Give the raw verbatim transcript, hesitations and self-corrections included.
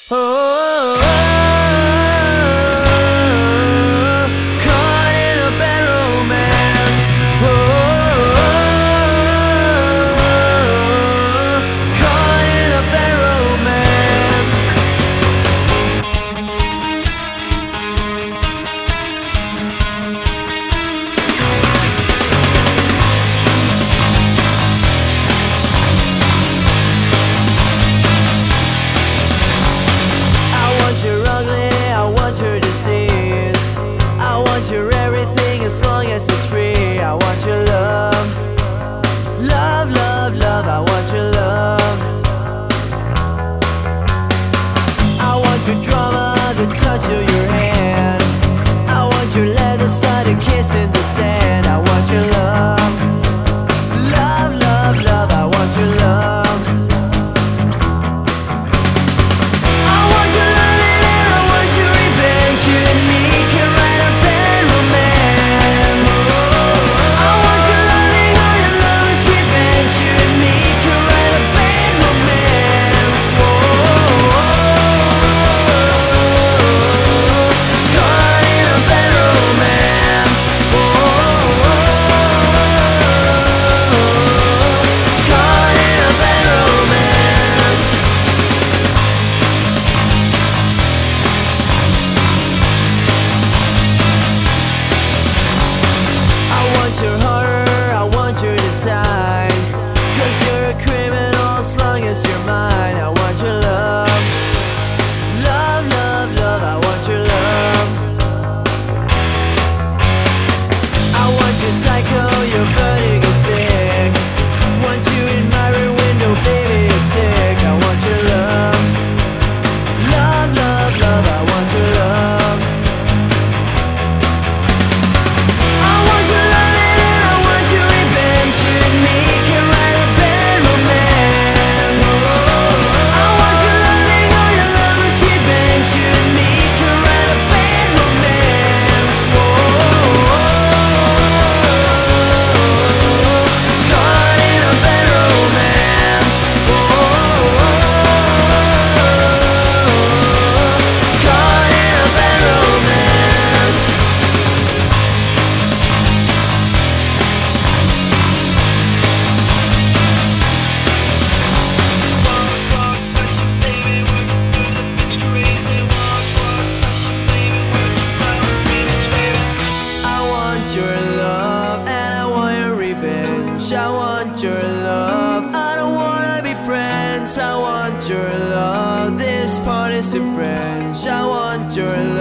Oh, oh, oh, caught in a bad romance. Oh, oh, oh, caught in a bad romance. I want your ugly, I want your disease, I want your everything as long as it's free. I want your love, love, love, love. I want your love. I want your drama, the touch of your hand. I want your leather sided kiss in the sand. I want your love, love, love, love. I want your love. I want your loving and I want your revenge. You and me can write a bad romance. I want your loving, all your love is revenge. You and me can write a bad romance. Whoa, caught in a bad romance. Whoa, caught in a bad romance. I want your horror, I want your design, 'cause you're a criminal as long as you're mine. I want your love, love, love, love. I want your love. I want your psycho, your vertigo sick. Want you in my rear window, baby, it's sick. I want your love, love, love, love. I want your love. I want your loving and I want your revenge. You and me can write a bad romance. I want your loving, all your love is revenge. You and me can write a bad romance. Whoa, caught in a bad romance. Whoa, caught in a bad romance. I want your love and I want your revenge. I want your love, I don't wanna be friends. I want your love, this part is too French. I want your